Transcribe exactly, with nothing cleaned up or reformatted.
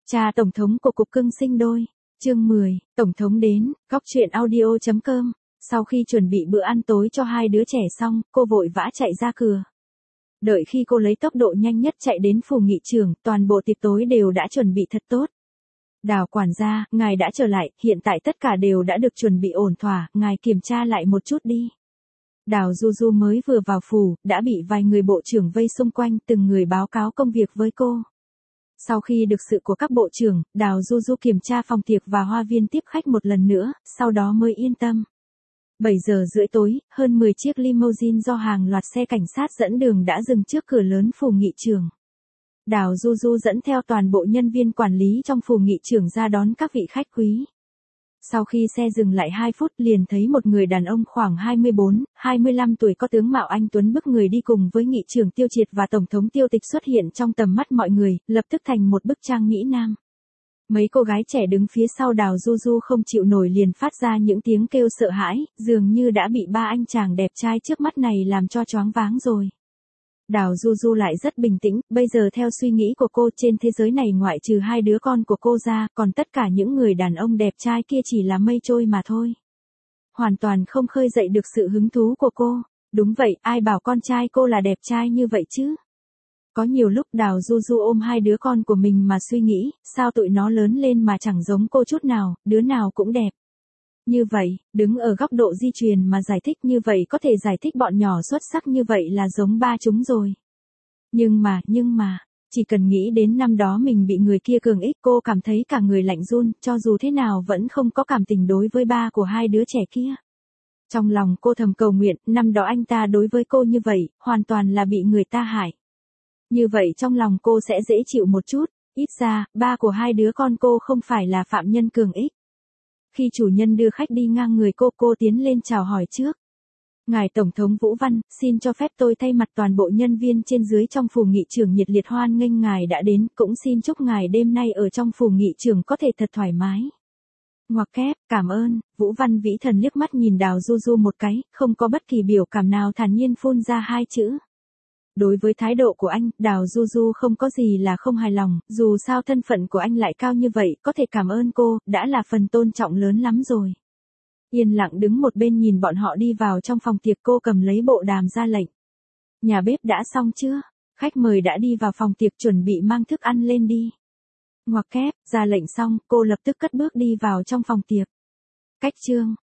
Cha Tổng thống của Cục Cưng Sinh Đôi. Chương mười, Tổng thống đến, góc truyện audio chấm com. Sau khi chuẩn bị bữa ăn tối cho hai đứa trẻ xong, cô vội vã chạy ra cửa. Đợi khi cô lấy tốc độ nhanh nhất chạy đến phủ nghị trưởng, toàn bộ tiệc tối đều đã chuẩn bị thật tốt. Đào quản gia, ngài đã trở lại, hiện tại tất cả đều đã được chuẩn bị ổn thỏa, ngài kiểm tra lại một chút đi. Đào Du Du mới vừa vào phủ, đã bị vài người bộ trưởng vây xung quanh, từng người báo cáo công việc với cô. Sau khi được sự của các bộ trưởng, Đào Du Du kiểm tra phòng tiệc và hoa viên tiếp khách một lần nữa, sau đó mới yên tâm. bảy giờ rưỡi tối, hơn mười chiếc limousine do hàng loạt xe cảnh sát dẫn đường đã dừng trước cửa lớn phủ nghị trưởng. Đào Du Du dẫn theo toàn bộ nhân viên quản lý trong phủ nghị trưởng ra đón các vị khách quý. Sau khi xe dừng lại hai phút liền thấy một người đàn ông khoảng hai mươi bốn, hai mươi lăm tuổi có tướng mạo anh tuấn bức người đi cùng với nghị trưởng Tiêu Triệt và Tổng thống Tiêu Tịch xuất hiện trong tầm mắt mọi người, lập tức thành một bức tranh mỹ nam. Mấy cô gái trẻ đứng phía sau Đào Du Du không chịu nổi liền phát ra những tiếng kêu sợ hãi, dường như đã bị ba anh chàng đẹp trai trước mắt này làm cho choáng váng rồi. Đào Du Du lại rất bình tĩnh, bây giờ theo suy nghĩ của cô trên thế giới này ngoại trừ hai đứa con của cô ra, còn tất cả những người đàn ông đẹp trai kia chỉ là mây trôi mà thôi. Hoàn toàn không khơi dậy được sự hứng thú của cô. Đúng vậy, ai bảo con trai cô là đẹp trai như vậy chứ? Có nhiều lúc Đào Du Du ôm hai đứa con của mình mà suy nghĩ, sao tụi nó lớn lên mà chẳng giống cô chút nào, đứa nào cũng đẹp. Như vậy, đứng ở góc độ di truyền mà giải thích như vậy có thể giải thích bọn nhỏ xuất sắc như vậy là giống ba chúng rồi. Nhưng mà, nhưng mà, chỉ cần nghĩ đến năm đó mình bị người kia cường ích cô cảm thấy cả người lạnh run, cho dù thế nào vẫn không có cảm tình đối với ba của hai đứa trẻ kia. Trong lòng cô thầm cầu nguyện, năm đó anh ta đối với cô như vậy, hoàn toàn là bị người ta hại. Như vậy trong lòng cô sẽ dễ chịu một chút, ít ra, ba của hai đứa con cô không phải là phạm nhân cường ích. Khi chủ nhân đưa khách đi ngang người cô, cô tiến lên chào hỏi trước. Ngài Tổng thống Vũ Văn, xin cho phép tôi thay mặt toàn bộ nhân viên trên dưới trong phủ nghị trưởng nhiệt liệt hoan nghênh ngài đã đến, cũng xin chúc ngài đêm nay ở trong phủ nghị trưởng có thể thật thoải mái. Ngoặc kép, cảm ơn, Vũ Văn vĩ thần liếc mắt nhìn Đào Du Du một cái, không có bất kỳ biểu cảm nào thản nhiên phun ra hai chữ. Đối với thái độ của anh, Đào Du Du không có gì là không hài lòng, dù sao thân phận của anh lại cao như vậy, có thể cảm ơn cô, đã là phần tôn trọng lớn lắm rồi. Yên lặng đứng một bên nhìn bọn họ đi vào trong phòng tiệc, cô cầm lấy bộ đàm ra lệnh. Nhà bếp đã xong chưa? Khách mời đã đi vào phòng tiệc chuẩn bị mang thức ăn lên đi. Ngoặc kép, ra lệnh xong, cô lập tức cất bước đi vào trong phòng tiệc. Cách chương.